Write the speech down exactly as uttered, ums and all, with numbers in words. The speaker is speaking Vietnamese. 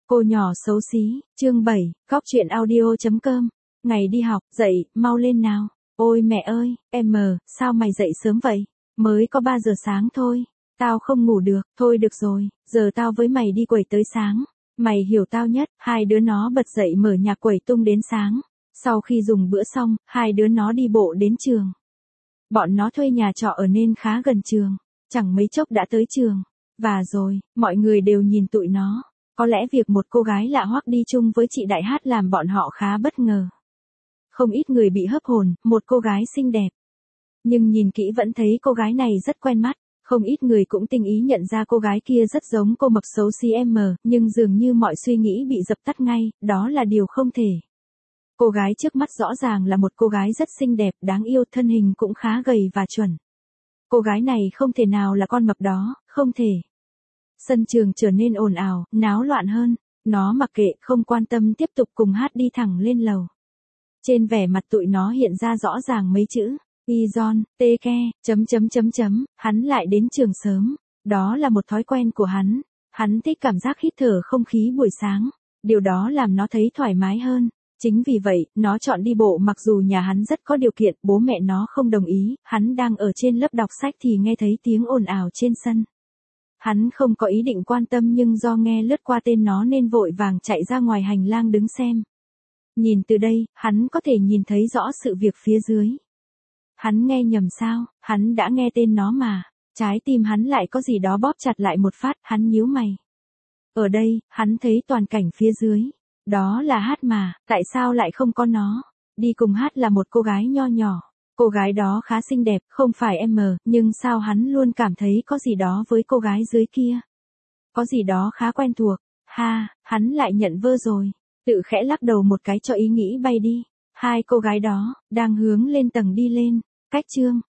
Cô nhỏ xấu xí, chương bảy, góc truyện audio.com. Ngày đi học, dậy, mau lên nào. Ôi mẹ ơi, em mờ, sao mày dậy sớm vậy? Mới có ba giờ sáng thôi. Tao không ngủ được, thôi được rồi, giờ tao với mày đi quẩy tới sáng. Mày hiểu tao nhất, hai đứa nó bật dậy mở nhạc quẩy tung đến sáng. Sau khi dùng bữa xong, hai đứa nó đi bộ đến trường. Bọn nó thuê nhà trọ ở nên khá gần trường. Chẳng mấy chốc đã tới trường. Và rồi, mọi người đều nhìn tụi nó. Có lẽ việc một cô gái lạ hoắc đi chung với chị Đại Hát làm bọn họ khá bất ngờ. Không ít người bị hớp hồn, một cô gái xinh đẹp. Nhưng nhìn kỹ vẫn thấy cô gái này rất quen mắt. Không ít người cũng tinh ý nhận ra cô gái kia rất giống cô mập xấu xí em, nhưng dường như mọi suy nghĩ bị dập tắt ngay, đó là điều không thể. Cô gái trước mắt rõ ràng là một cô gái rất xinh đẹp, đáng yêu, thân hình cũng khá gầy và chuẩn. Cô gái này không thể nào là con mập đó, không thể. Sân trường trở nên ồn ào, náo loạn hơn. Nó mặc kệ, không quan tâm, tiếp tục cùng Hát đi thẳng lên lầu. Trên vẻ mặt tụi nó hiện ra rõ ràng mấy chữ. Ijon, tê ke, chấm chấm chấm chấm, hắn lại đến trường sớm. Đó là một thói quen của hắn. Hắn thích cảm giác hít thở không khí buổi sáng. Điều đó làm nó thấy thoải mái hơn. Chính vì vậy, nó chọn đi bộ mặc dù nhà hắn rất có điều kiện, bố mẹ nó không đồng ý. Hắn đang ở trên lớp đọc sách thì nghe thấy tiếng ồn ào trên sân. Hắn không có ý định quan tâm nhưng do nghe lướt qua tên nó nên vội vàng chạy ra ngoài hành lang đứng xem. Nhìn từ đây, hắn có thể nhìn thấy rõ sự việc phía dưới. Hắn nghe nhầm sao, hắn đã nghe tên nó mà. Trái tim hắn lại có gì đó bóp chặt lại một phát, hắn nhíu mày. Ở đây, hắn thấy toàn cảnh phía dưới. Đó là Hát mà, tại sao lại không có nó? Đi cùng Hát là một cô gái nho nhỏ. Cô gái đó khá xinh đẹp, không phải em, nhưng sao hắn luôn cảm thấy có gì đó với cô gái dưới kia. Có gì đó khá quen thuộc. Ha, hắn lại nhận vơ rồi. Tự khẽ lắc đầu một cái cho ý nghĩ bay đi. Hai cô gái đó, đang hướng lên tầng đi lên. Cách chương.